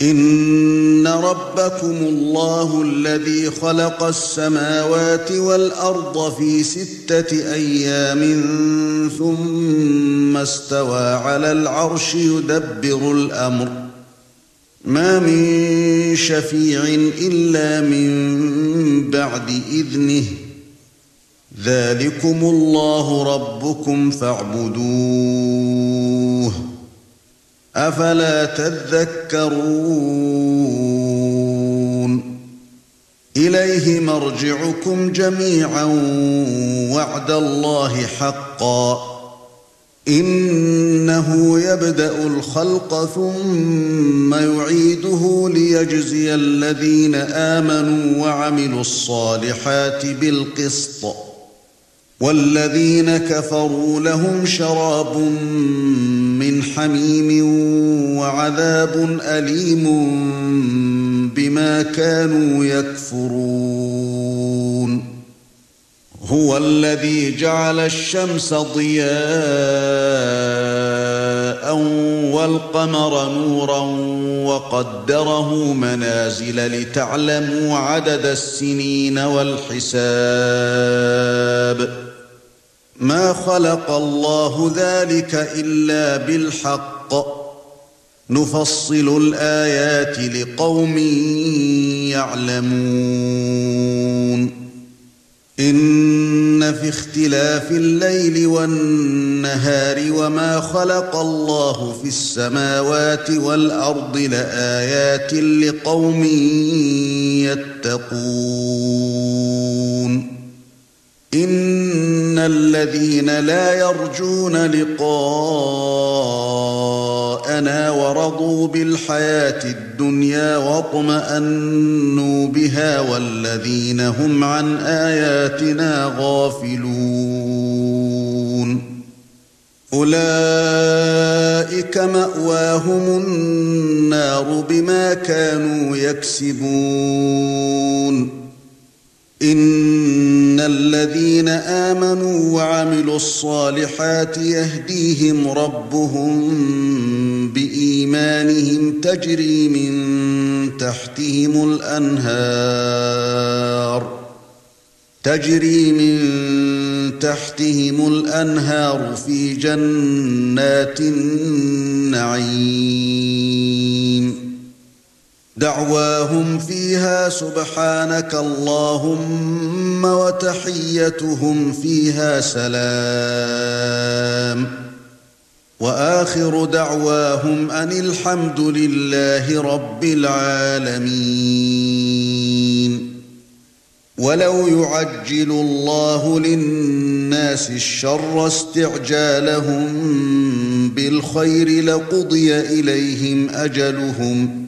إن ربكم الله الذي خلق السماوات والأرض في 6 أيام ثم استوى على العرش يدبر الأمر ما من شفيع إلا من بعد إذنه ذلكم الله ربكم فاعبدوه أفلا تذكرون إليه مرجعكم جميعا وعد الله حقا إنه يبدأ الخلق ثم يعيده ليجزي الذين آمنوا وعملوا الصالحات بالقسط والذين كفروا لهم شراب من حميم وعذاب أليم بما كانوا يكفرون هو الذي جعل الشمس ضياء والقمر نورا وقدره منازل لتعلموا عدد السنين والحساب ما خلق الله ذلك إلا بالحق نفصل الآيات لقوم يعلمون إن في اختلاف الليل والنهار وما خلق الله في السماوات والأرض لآيات لقوم يتقون إن الذين لا يرجون لقاءنا ورضوا بالحياة الدنيا واطمأنوا بها والذين هم عن آياتنا غافلون أولئك مأواهم النار بما كانوا يكسبون إن الذين آمنوا وعملوا الصالحات يهديهم ربهم بإيمانهم تجري من تحتهم الأنهار في جنات النعيم دعواهم فيها سبحانك اللهم وتحيتهم فيها سلام وآخر دعواهم أن الحمد لله رب العالمين ولو يعجل الله للناس الشر استعجالهم بالخير لقضي إليهم أجلهم